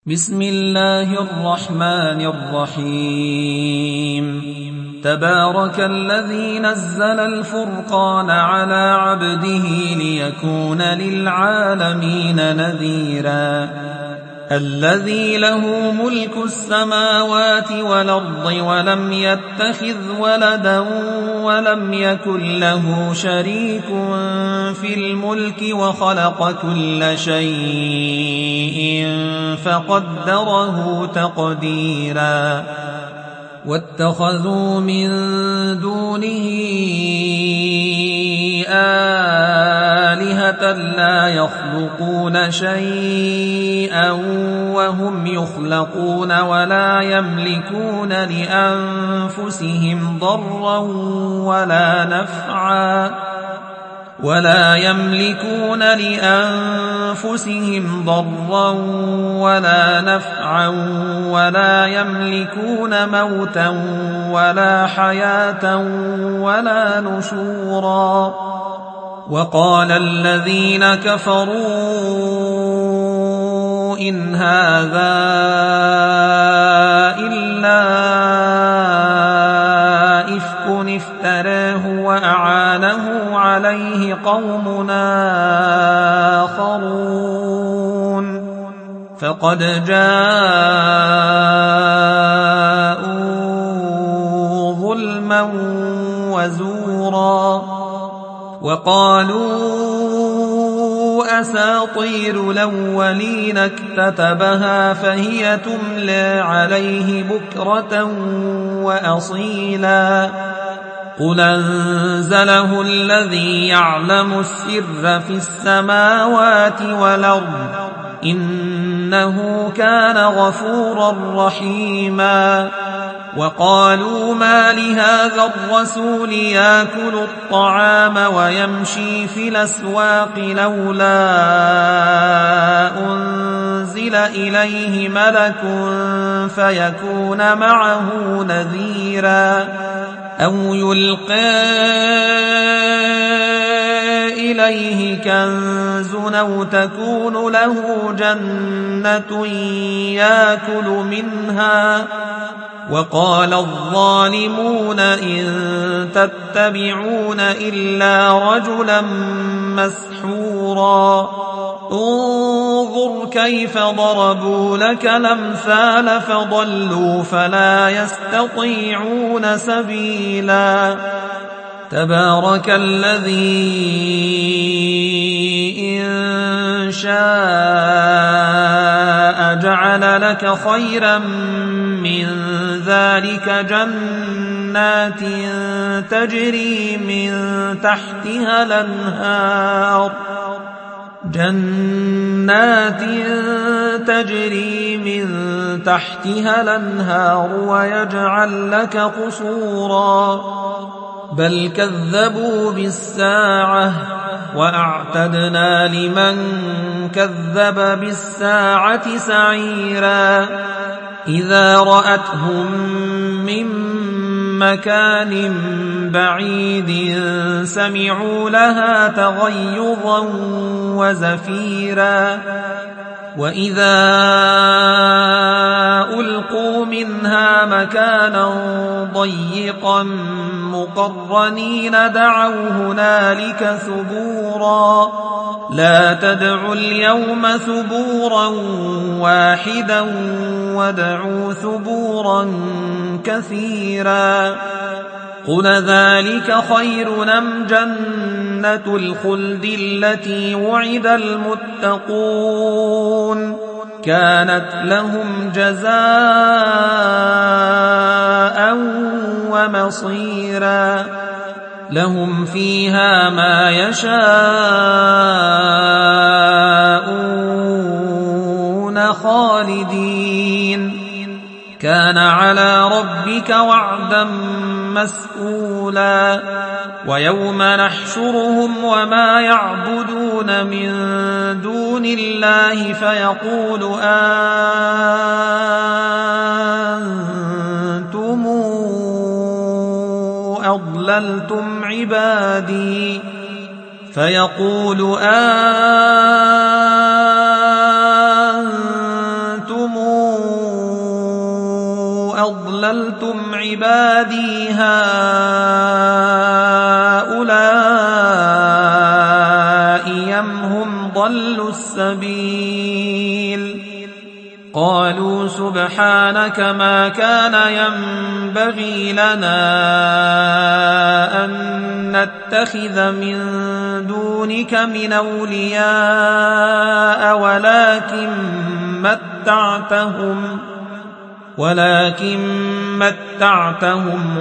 بسم الله الرحمن الرحيم تبارك الذي نزل الفرقان على عبده ليكون للعالمين نذيرا الذي له ملك السماوات والأرض ولم يتخذ ولدا ولم يكن له شريك في الملك وخلق كل شيء فقدره تقديرا واتخذوا من دونه آلهة لا يخلقون شيئا وهم يخلقون ولا يملكون لأنفسهم ضرا ولا نفعا ولا يملكون موتا ولا حياة ولا نشورا وقال الذين كفروا إن هذا إلا إفك افتراه وأعانه عليه قوم آخرون فقد جاءوا ظلما وزورا وقالوا أساطير الأولين اكتتبها فهي تملى عليه بكرة وأصيلا قل أنزله الذي يعلم السر في السماوات والأرض إنه كان غفورا رحيما وقالوا ما لهذا الرسول يأكل الطعام ويمشي في الأسواق لولا أنزل إليه ملك فيكون معه نذيرا أو يلقى إليه كنز أو تكون له جنة يأكل منها وقال الظالمون إن تتبعون إلا رجلا مسحورا انظر كيف ضربوا لك الأمثال فضلوا فلا يستطيعون سبيلا تبارك الذي إن شاء جعل لك خيرا من ذلك جنات تجري من تحتها الأنهار ويجعل لك قصورا بل كذبوا بالساعة وأعتدنا لمن كذب بالساعة سعيرا إذا رأتهم من مكان بعيد سمعوا لها تغيظا وزفيرا وإذا ألقوا منها مكانا ضيقا مقرنين دعوا هنالك ثبورا لا تدعوا اليوم ثبورا واحدا وادعوا ثبورا كثيرا قل ذلك خير أم جنة الخلد التي وعد المتقون كانت لهم جزاء ومصيرا لهم فيها ما يشاءون خالدين كان على ربك وعدا مسئولا ويوم نحشرهم وما يعبدون من دون الله فيقول أنتم أضللتم عبادي فيقول أنتم أضللتم عبادي هؤلاء أم هم ضلوا السبيل قالوا سبحانك ما كان ينبغي لنا أن نتخذ من دونك من أولياء ولكن متعتهم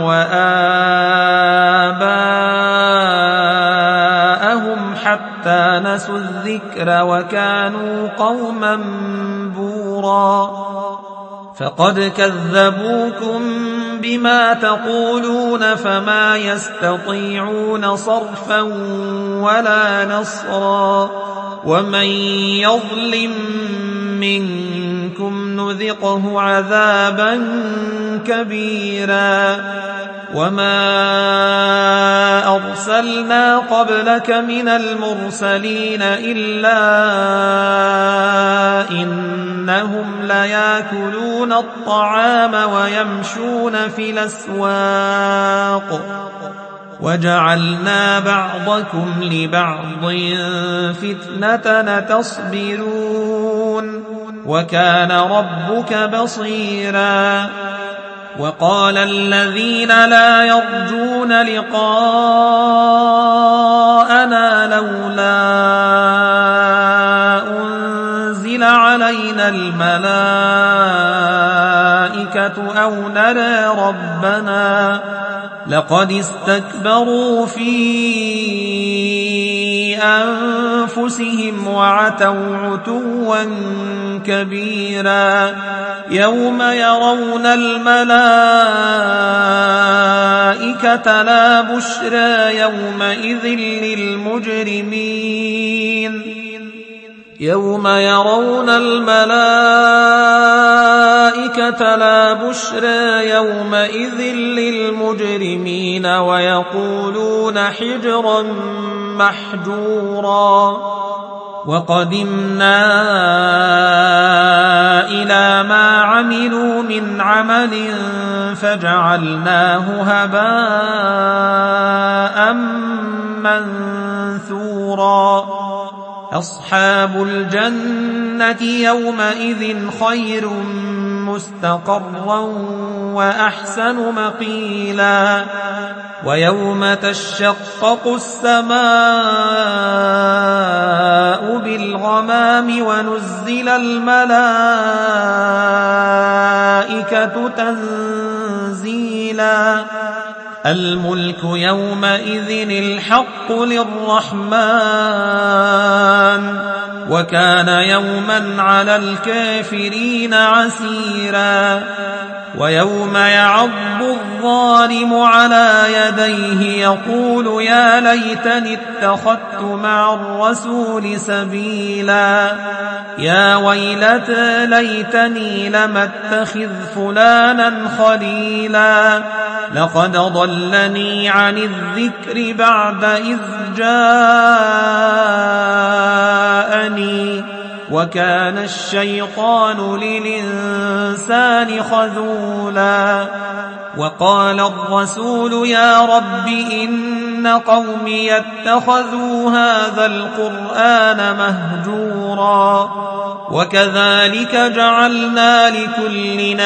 وآباءهم حتى نسوا الذكر وكانوا قوما بورا فقد كذبوكم بما تقولون فما يستطيعون صرفا ولا نصرا ومن يظلم منكم نذقه عذابا كبيرا وما أرسلنا قبلك من المرسلين إلا إنهم ليأكلون الطعام ويمشون في الأسواق وجعلنا بعضكم لبعض فتنة تصبرون وكان ربك بصيرا وقال الذين لا يرجون لقاءنا لولا أنزل علينا الملائكة أو نرى ربنا لقد استكبروا في أنفسهم وعتوا عتوا كبيرا يوم يرون الملائكة لا بشرى يومئذ للمجرمين ويقولون حجرا محجورا وقدمنا إلى ما عملوا من عمل فجعلناه هباء منثورا أصحاب الجنة يومئذ خير مستقرا وأحسن مقيلا ويوم تشقق السماء بالغمام ونزل الملائكة تنزيلا الملك يومئذ الحق للرحمن وكان يوما على الكافرين عسيرا ويوم يعض الظالم على يديه يقول يا ليتني اتخذت مع الرسول سبيلا يا ويلتى ليتني لم اتخذ فلانا خليلا لقد ضلني عن الذكر بعد إذ جاءني وكان الشيطان للإنسان خذولا وقال الرسول يا رب إن قومي اتخذوا هذا القرآن مهجورا وكذلك جعلنا لكل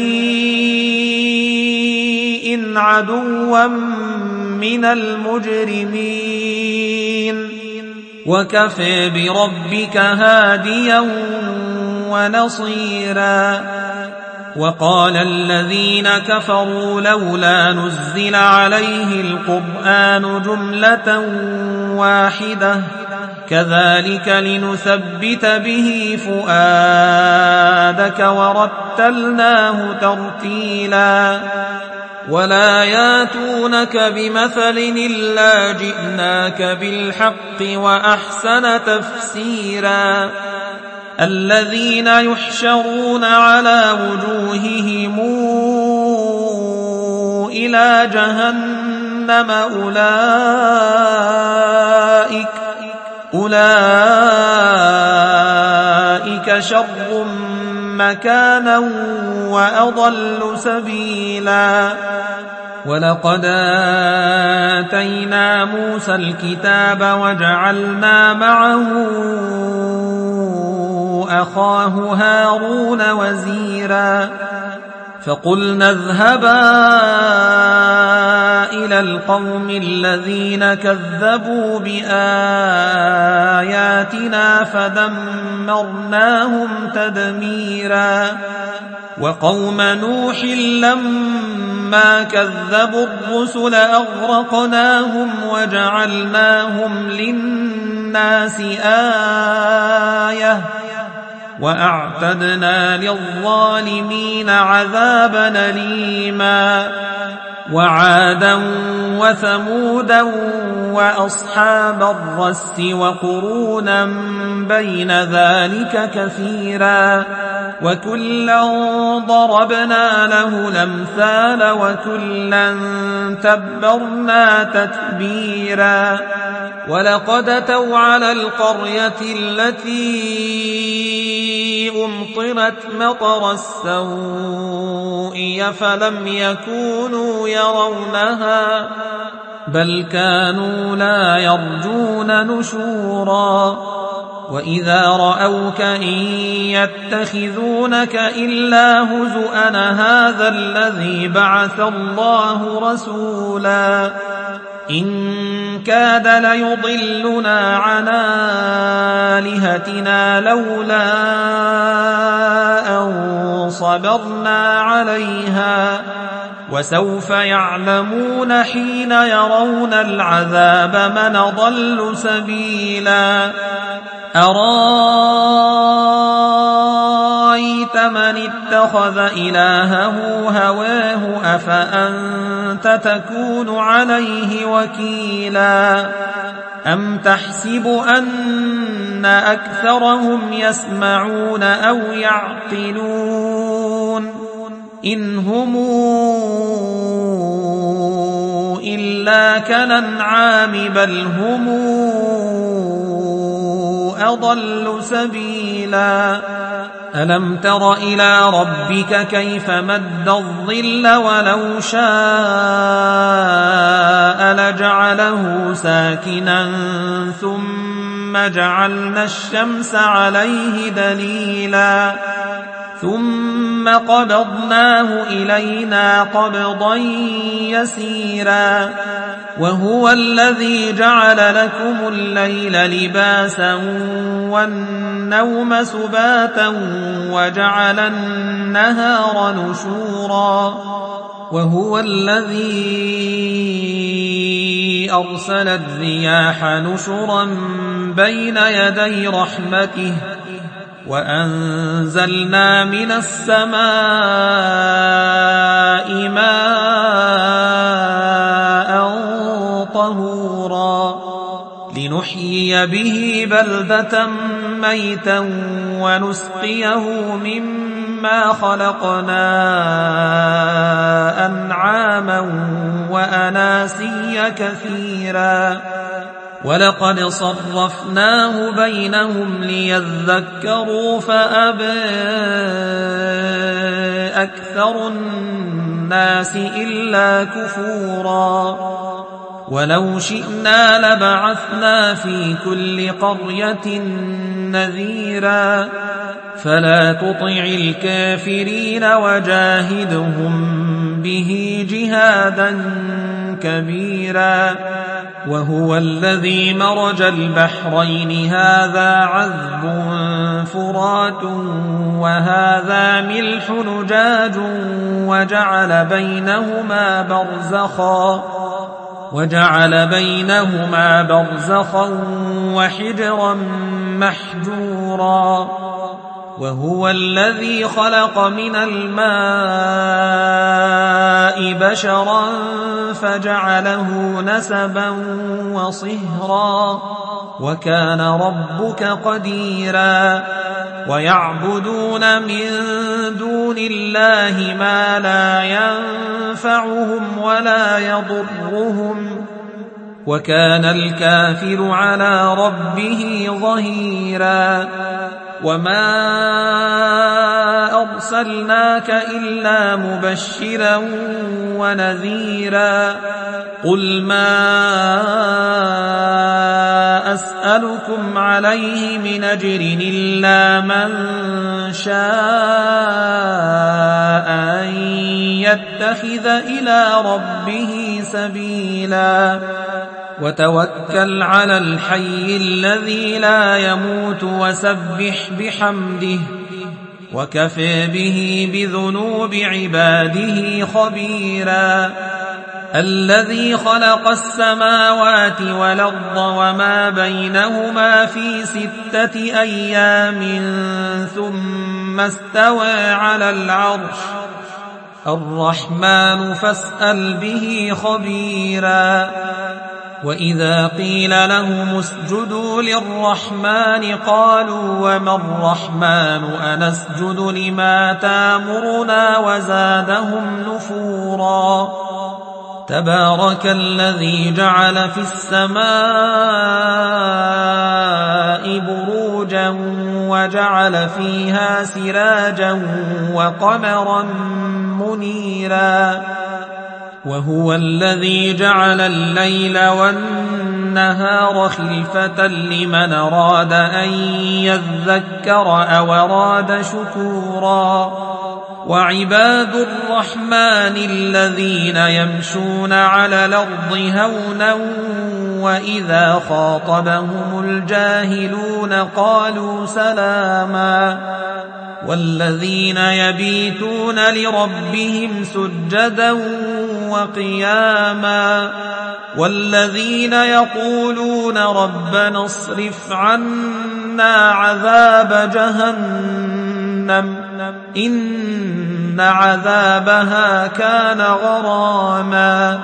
نبي عدوا من المجرمين وكفى بربك هاديا ونصيرا وقال الذين كفروا لولا نزل عليه القرآن جملة واحدة كذلك لنثبت به فؤادك ورتلناه ترتيلا ولا ياتونك بمثل إلا جئناك بالحق وأحسن تفسيرا الذين يحشرون على وجوههم إلى جهنم أولئك شر مكانا وأضل سبيلا ولقد آتينا موسى الكتاب وجعلنا معه أخاه هارون وزيرا فقلنا اذهبا إلى القوم الذين كذبوا بآياتنا فدمرناهم تدميرا وقوم نوح لما كذبوا الرسل أغرقناهم وجعلناهم للناس آية وأعتدنا للظالمين عذابا أليما وعادا وثمودا وأصحاب الرس وقرونا بين ذلك كثيرا وكلا ضربنا له الأمثال وكلا تبرنا تتبيرا ولقد أتوا على القرية التي أمطرت مطر السوء فلم يكونوا يرونها بل كانوا لا يرجون نشورا وإذا رأوك إن يتخذونك إلا هزؤا هذا الذي بعث الله رسولا إن كاد ليضلنا عن آلهتنا لولا أن صبرنا عليها وسوف يعلمون حين يرون العذاب من ضل سبيلا أرأيت من اتخذ إلهه هواه أفأنت تكون عليه وكيلا أم تحسب أن أكثرهم يسمعون أو يعقلون إن هم إلا كالأنعام بل هم أضل سبيلا ألم تر إلى ربك كيف مد الظل ولو شاء لجعله ساكنا ثم جعلنا الشمس عليه دليلا ثم قبضناه إلينا قبضا يسيرا وهو الذي جعل لكم الليل لباسا والنوم سباتا وجعل النهار نشورا وهو الذي أرسل الرياح نشرا بين يدي رحمته وأنزلنا من السماء ماء طهورا لنحيي به بلدة ميتا ونسقيه مما خلقنا أنعاما وأناسيا كثيرا ولقد صرفناه بينهم ليذكروا فأبى أكثر الناس إلا كفورا ولو شئنا لبعثنا في كل قرية نذيرا فلا تطع الكافرين وجاهدهم به جهادا كبيرا وهو الذي مرج البحرين هذا عذب فرات وهذا ملح نجاج وجعل بينهما برزخا وحجرا محجورا وهو الذي خلق من الماء بشرا فجعله نسبا وصهرا وكان ربك قديرا ويعبدون من دون الله ما لا ينفعهم ولا يضرهم وكان الكافر على ربه ظهيرا وما أرسلناك إلا مبشرا ونذيرا قل ما أسألكم عليه من أجر إلا من شاء أن يتخذ إلى ربه سبيلا وتوكل على الحي الذي لا يموت وسبح بحمده وكفى به بذنوب عباده خبيرا الذي خلق السماوات والأرض وما بينهما في 6 أيام ثم استوى على العرش الرحمن فاسأل به خبيرا وإذا قيل لهم اسجدوا للرحمن قالوا وما الرحمن أنسجد لما تامرنا وزادهم نفورا تبارك الذي جعل في السماء بروجا وجعل فيها سراجا وقمرا منيرا وهو الذي جعل الليل والنهار خلفة لمن أراد أن يذكر أو أراد شكورا وعباد الرحمن الذين يمشون على الأرض هونا وإذا خاطبهم الجاهلون قالوا سلاما والذين يبيتون لربهم سجدا وقياما والذين يقولون ربنا اصرف عنا عذاب جهنم إن عذابها كان غراما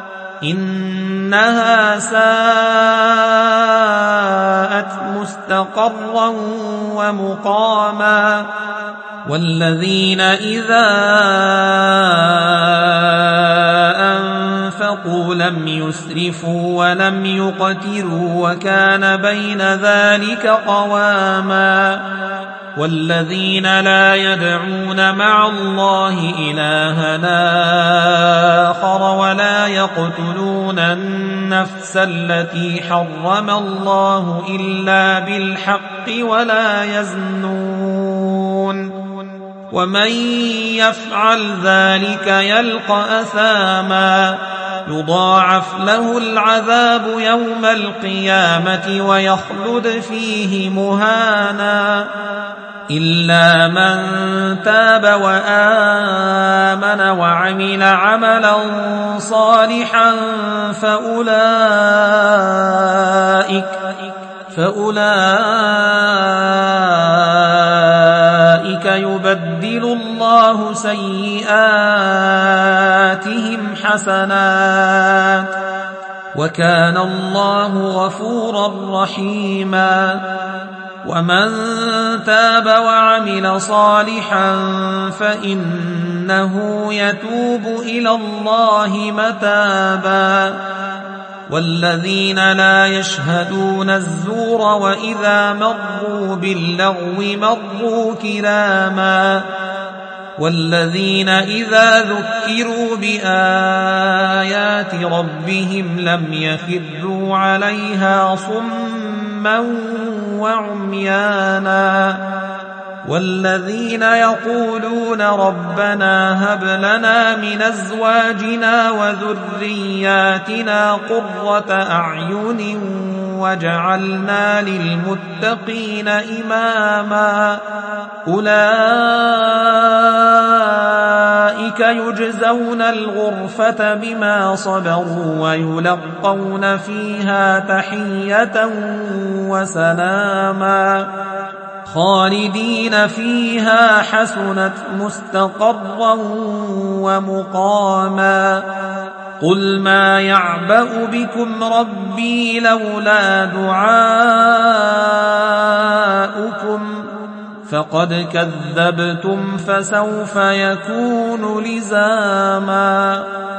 إنها ساءت مستقرا ومقاما والذين إذا أنفقوا لم يسرفوا ولم يقتروا وكان بين ذلك قواما والذين لا يدعون مع الله إلهنا آخر ولا يقتلون النفس التي حرم الله إلا بالحق ولا يزنون ومن يفعل ذلك يلقى أثاما يضاعف له العذاب يوم القيامة ويخلد فيه مهانا إلا من تاب وآمن وعمل عملا صالحا فأولئك يبدل الله سيئاتهم حسنات وكان الله غفورا رحيما ومن تاب وعمل صالحا فإنه يتوب إلى الله متابا والذين لا يشهدون الزور وإذا مروا باللغو مروا كراما والذين إذا ذكروا بآيات ربهم لم يخروا عليها صما وعميانا والذين يقولون ربنا هب لنا من أزواجنا وذرياتنا قرة أعين وجعلنا للمتقين إماما أولئك يجزون الغرفة بما صبروا ويلقون فيها تحية وسلاما خالدين فيها حسنت مستقرا ومقاما قل ما يعبأ بكم ربي لولا دعاؤكم فقد كذبتم فسوف يكون لزاما